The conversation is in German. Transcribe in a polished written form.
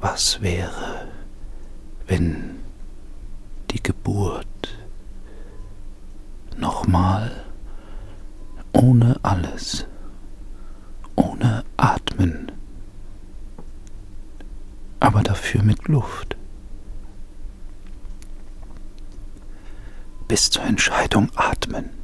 Was wäre, wenn die Geburt nochmal ohne alles, ohne Atmen, aber dafür mit Luft? Bis zur Entscheidung atmen.